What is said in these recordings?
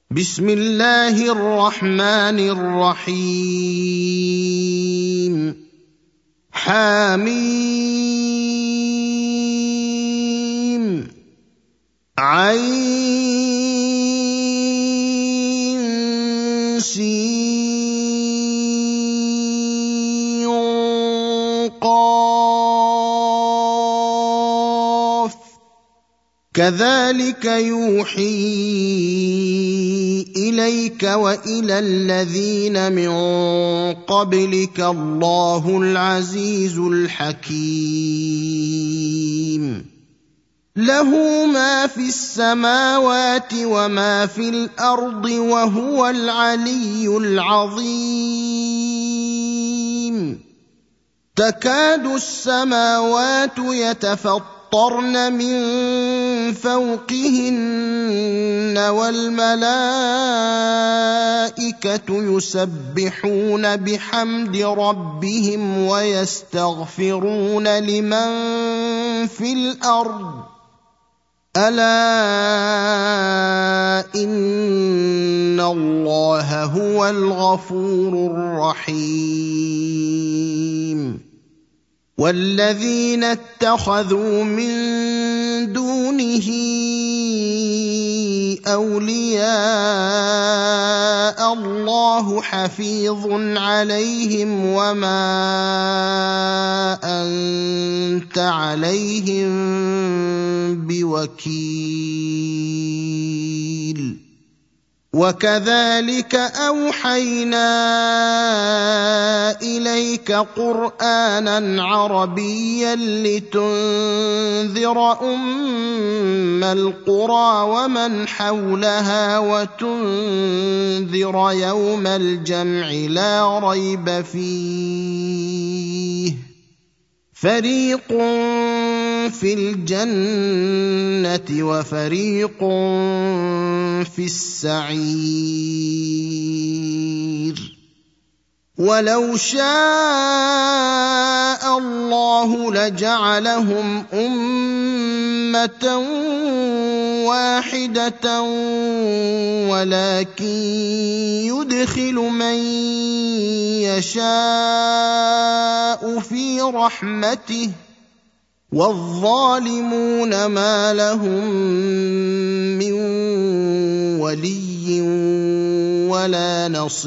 بسم الله الرحمن الرحيم حميم عين سين قاف كذلك يوحي إليك وإلى الذين من قبلك الله العزيز الحكيم له ما في السماوات وما في الأرض وهو العلي العظيم تكاد السماوات يتفطرن من فوقهن والملائكة يسبحون بحمد ربهم ويستغفرون لمن في الأرض ألا إن الله هو الغفور الرحيم والذين اتخذوا من دونه أولياء الله حفيظ عليهم وما أنت عليهم بوكيل وكذلك أوحينا إليك قرآنا عربيا لتنذر أم القرى ومن حولها وتنذر يوم الجمع لا ريب فيه فريق في الجنة وفريق في السعير ولو شاء الله لجعلهم أمة واحدة ولكن يدخل من يشاء في رحمته والظالمون ما لهم من ولي ولا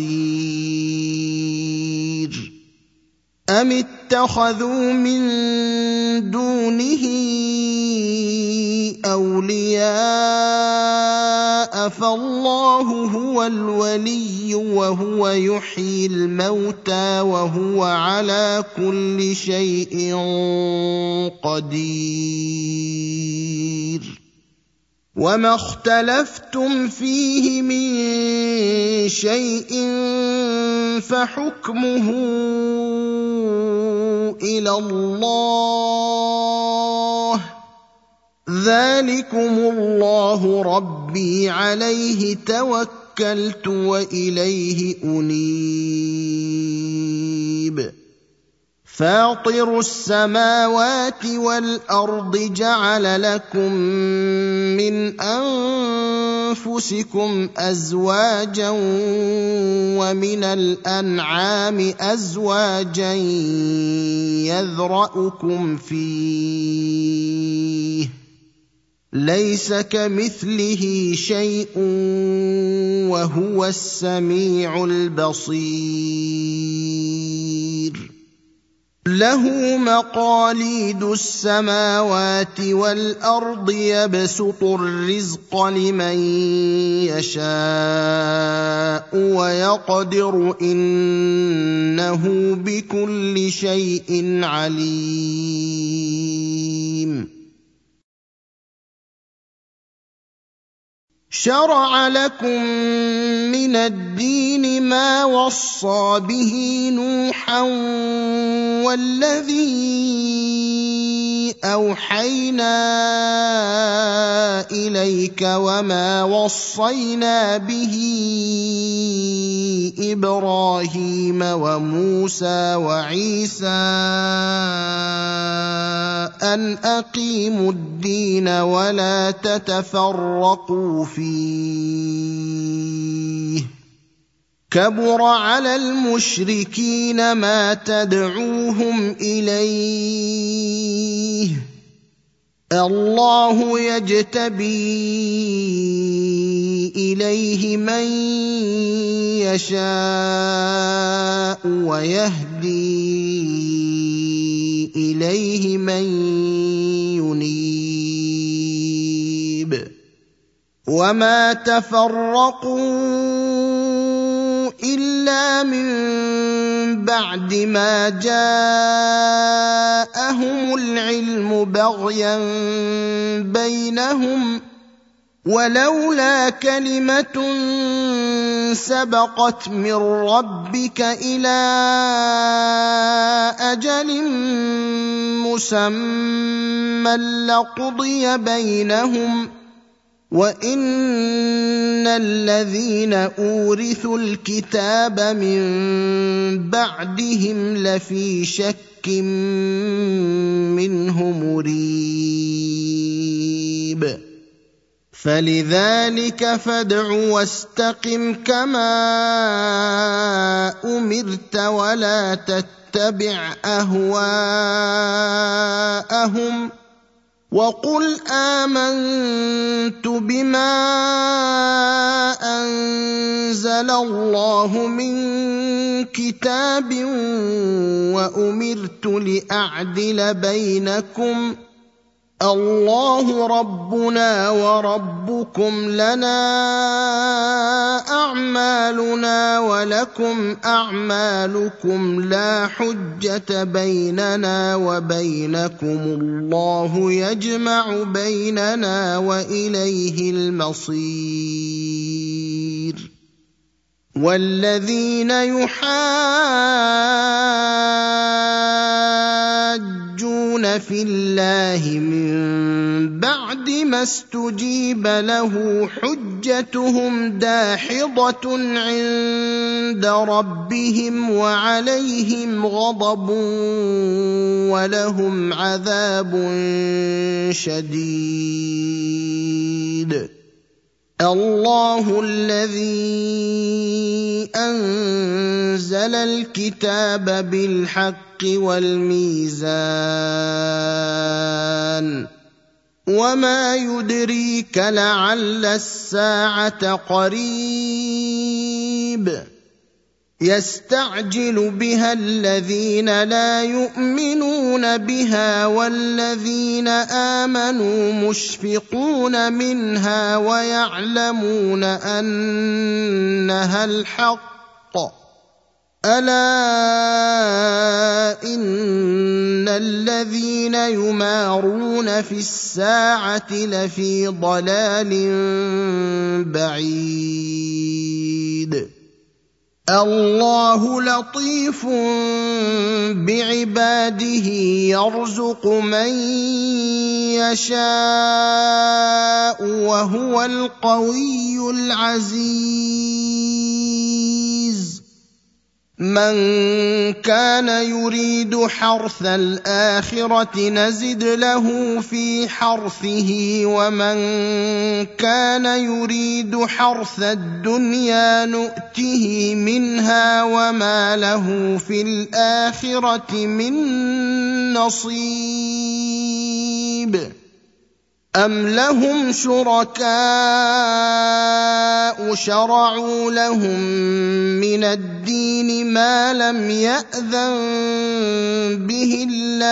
نصير أم اتخذوا من دونه أولياء فالله هو الولي وهو يحيي الموتى وهو على كل شيء قدير وما اختلفتم فيه من شيء فحكمه إلى الله ذلكم الله ربي عليه توكلت وإليه أنيب فاطر السماوات والأرض جعل لكم من أنفسكم أزواجا ومن الأنعام أزواجا يذرأكم فيه ليس كمثله شيء وهو السميع البصير له مقاليد السماوات والأرض يبسط الرزق لمن يشاء ويقدر إنه بكل شيء عليم شرع لكم من الدين ما وصى به نوحا والذي أوحينا إليك وما وصينا به إبراهيم وموسى وعيسى أن أقيموا الدين ولا تتفرقوا فيه كبر على المشركين ما تدعوهم إليه الله يجتبي إليه من يشاء ويهدي إليه من ينيب وما تفرقوا إلا من بعد ما جاءهم العلم بغيا بينهم ولولا كلمة سبقت من ربك إلى أجل مسمى لقضي بينهم وإن الذين أورثوا الكتاب من بعدهم لفي شك منه مريب فلذلك فادع واستقم كما أمرت ولا تتبع أهواءهم وقل آمنت بما أنزل الله من كتاب وأمرت لأعدل بينكم الله ربنا وربكم لنا أعمالنا ولكم أعمالكم لا حجة بيننا وبينكم الله يجمع بيننا وإليه المصير والذين يحاجون في الله من بعد ما استجيب له حجتهم داحضة عند ربهم وعليهم غضب ولهم عذاب شديد الله الذي أنزل الكتاب بالحق والميزان وما يدريك لعل الساعة قريب يستعجل بها الذين لا يؤمنون بها والذين آمنوا مشفقون منها ويعلمون أنها الحق ألا إن الذين يمارون في الساعة لفي ضلال بعيد الله لطيف بعباده يرزق من يشاء وهو القوي العزيز من كان يريد حرث الآخرة نزد له في حرثه ومن كان يريد حرث الدنيا نؤته منها وما له في الآخرة من نصيب أم لهم شركاء شرعوا لهم من الدين ما لم يأذن به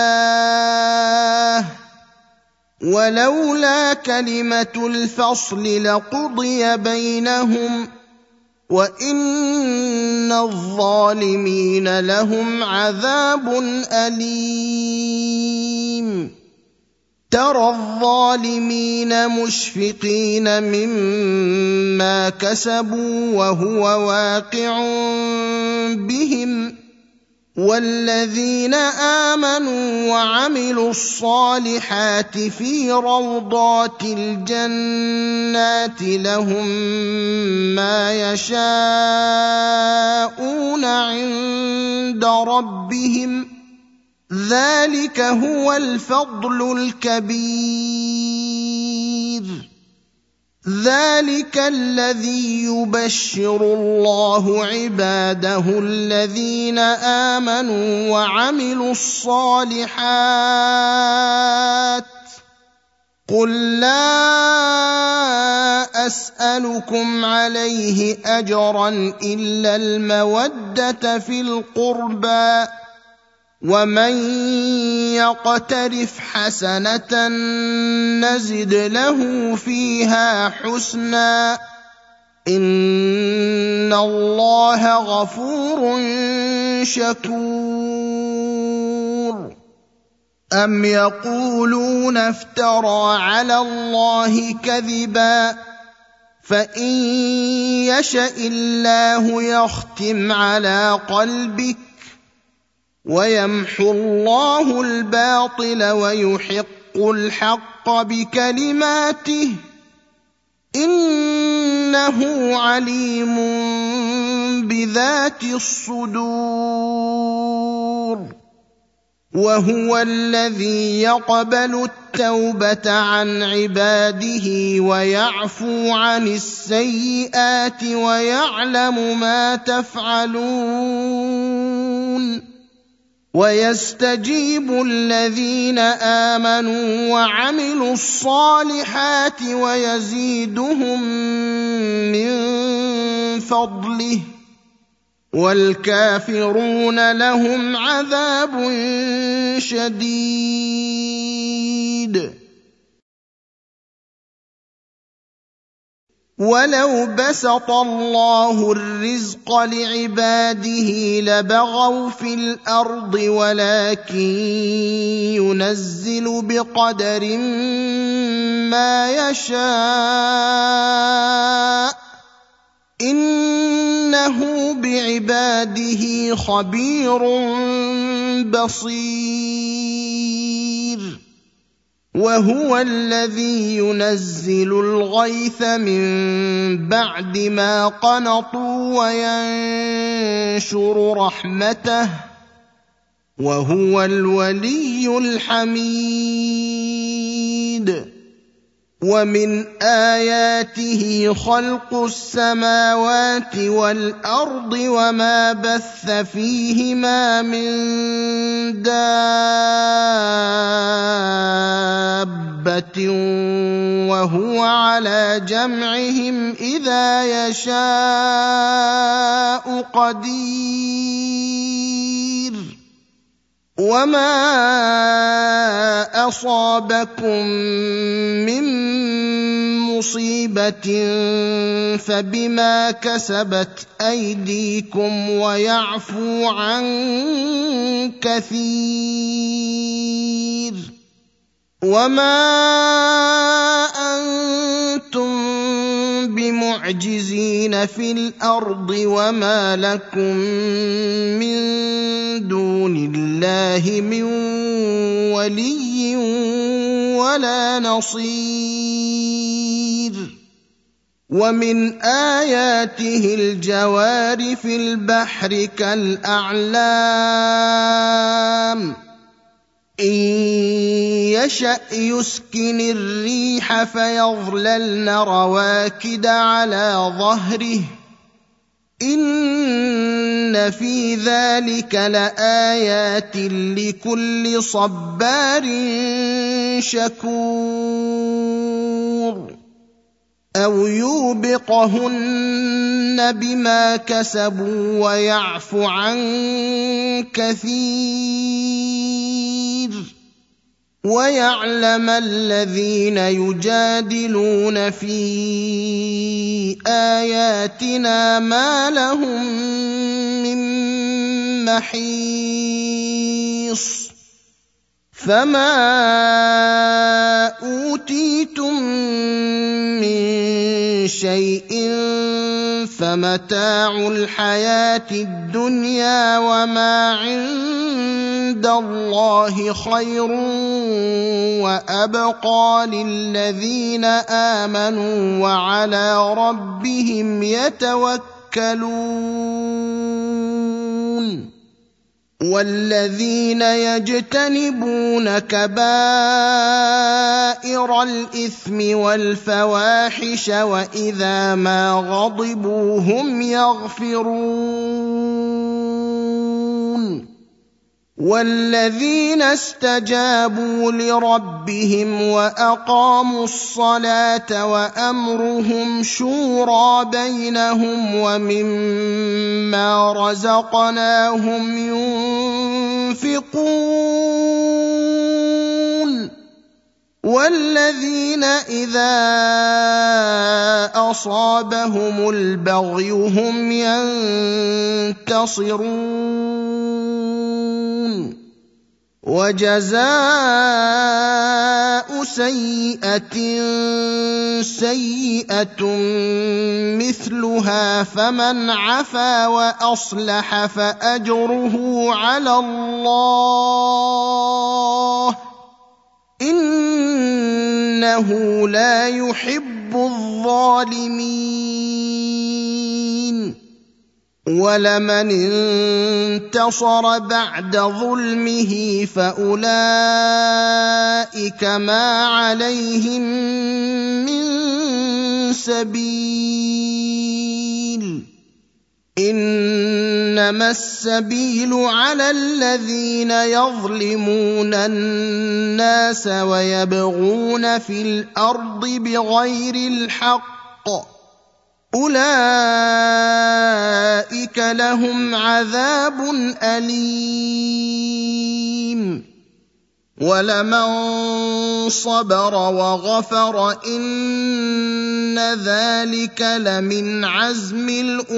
الله ولولا كلمة الفصل لقضي بينهم وإن الظالمين لهم عذاب أليم ترى الظالمين مشفقين مما كسبوا وهو واقع بهم والذين آمنوا وعملوا الصالحات في روضات الجنات لهم ما يشاءون عند ربهم ذلك هو الفضل الكبير ذلك الذي يبشر الله عباده الذين آمنوا وعملوا الصالحات قل لا أسألكم عليه أجرا إلا المودة في القربى ومن يقترف حسنة نزد له فيها حسنا إن الله غفور شكور أم يقولون افترى على الله كذبا فإن يشأ الله يختم على قلبك ويمحو الله الباطل ويحق الحق بكلماته إنه عليم بذات الصدور وهو الذي يقبل التوبة عن عباده ويعفو عن السيئات ويعلم ما تفعلون ويستجيب الذين آمنوا وعملوا الصالحات ويزيدهم من فضله والكافرون لهم عذاب شديد ولو بسط الله الرزق لعباده لبغوا في الأرض ولكن ينزل بقدر ما يشاء إنه بعباده خبير بصير وهو الذي ينزل الغيث من بعد ما قنطوا وينشر رحمته وهو الولي الحميد ومن آياته خلق السماوات والأرض وما بث فيهما من دابة وهو على جمعهم إذا يشاء قدير وما أصابكم من مصيبة فبما كسبت أيديكم ويعفو عن كثير وما أنتم بمعجزين في الأرض وما لكم من دون الله من ولي ولا نصير ومن آياته الجوار في البحر كالأعلام إن يشأ يسكن الريح فيظللن رواكد على ظهره إن في ذلك لآيات لكل صبار شكور أو يوبقهن بما كسبوا ويعفو عن كثير ويعلم الذين يجادلون في آياتنا ما لهم من محيص فما أوتيتم من شيء فمتاع الحياة الدنيا وما عند الله خير وأبقى للذين آمنوا وعلى ربهم يتوكلون والذين يجتنبون كبائر الإثم والفواحش وإذا ما غضبوا هم يغفرون والذين استجابوا لربهم وأقاموا الصلاة وأمرهم شورى بينهم ومما رزقناهم ينفقون والذين إذا أصابهم البغي هم ينتصرون وجزاء سيئة سيئة مثلها فمن عفا وأصلح فأجره على الله إنه لا يحب الظالمين ولمن انتصر بعد ظلمه فأولئك ما عليهم من سبيل إنما السبيل على الذين يظلمون الناس ويبغون في الأرض بغير الحق أولئك لهم عذاب أليم ولمن صبر وغفر إن ذلك لمن عزم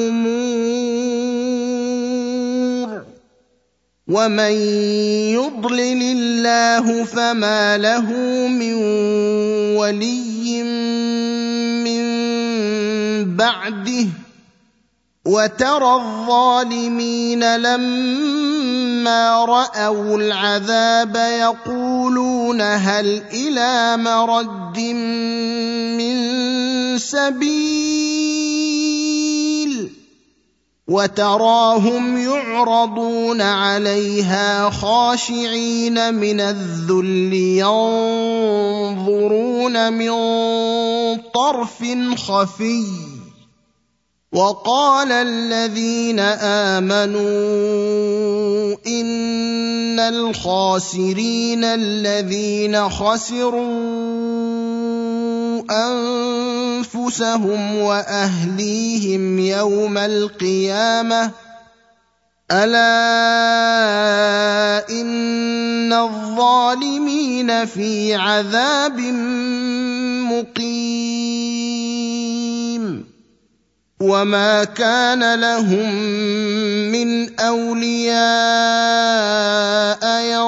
الأمور ومن يضلل الله فما له من ولي من بعده وترى الظالمين لما رأوا العذاب يقولون هل إلى مرد من سبيل وتراهم يعرضون عليها خاشعين من الذل ينظرون من طرف خفي وقال الذين آمنوا إن الخاسرين الذين خسروا أنفسهم وأهليهم يوم القيامة ألا إن الظالمين في عذاب مقيم وما كان لهم من أولياء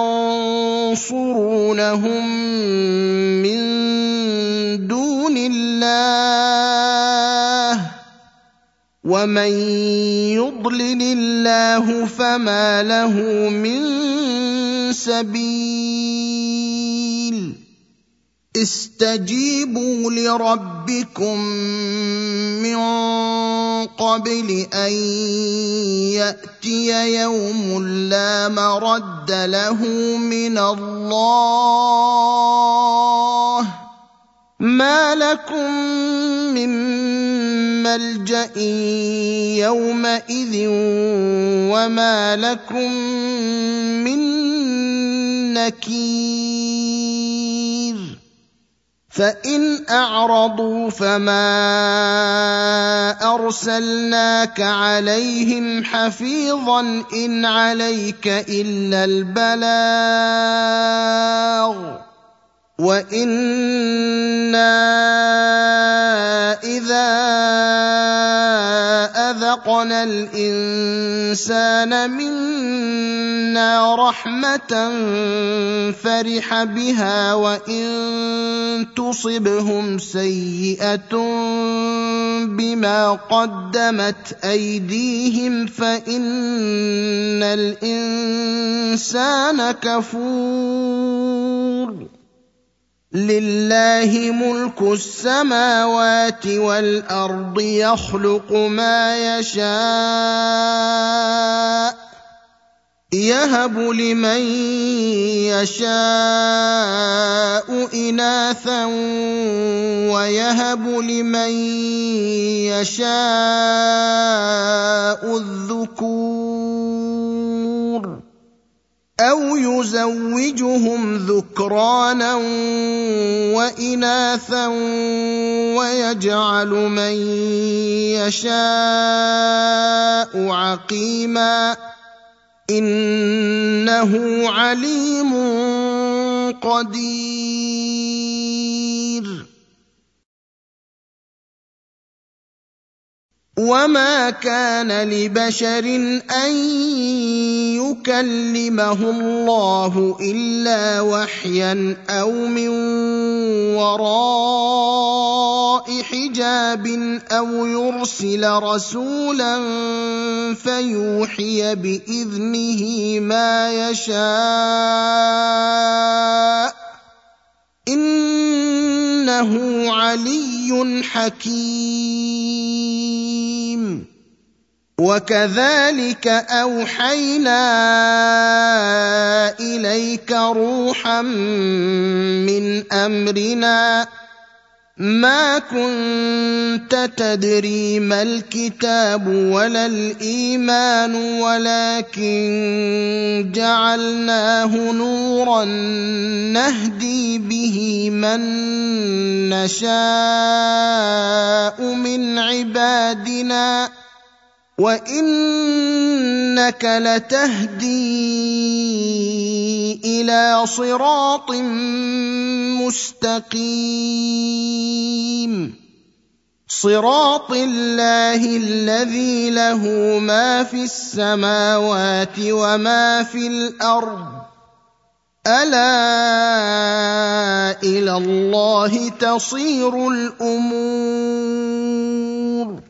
ينصرونهم من دون الله ومن يضلل الله فما له من سبيل استجيبوا لربكم من قبل أن يأتي يوم لا مرد له من الله ما لكم من ملجأ يومئذ وما لكم من نكير فإن أعرضوا فما أرسلناك عليهم حفيظا إن عليك إلا البلاغ وإنا إذا أذقنا الإنسان منا رحمة فرح بها وإن تصبهم سيئة بما قدمت أيديهم فإن الإنسان كفور لله ملك السماوات والأرض يخلق ما يشاء يهب لمن يشاء إناثا ويهب لمن يشاء الذكور أو يزوجهم ذكرانا وإناثا ويجعل من يشاء عقيما إنه عليم قدير وما كان لبشر أن يكلمه الله إلا وحيا أو من وراء حجاب أو يرسل رسولا فيوحي بإذنه ما يشاء إنه علي حكيم وكذلك أوحينا إليك روحا من أمرنا ما كنت تدري ما الكتاب ولا الإيمان ولكن جعلناه نورا نهدي به من نشاء من عبادنا وإنك لتهدي إلى صراط مستقيم صراط الله الذي له ما في السماوات وما في الأرض ألا إلى الله تصير الأمور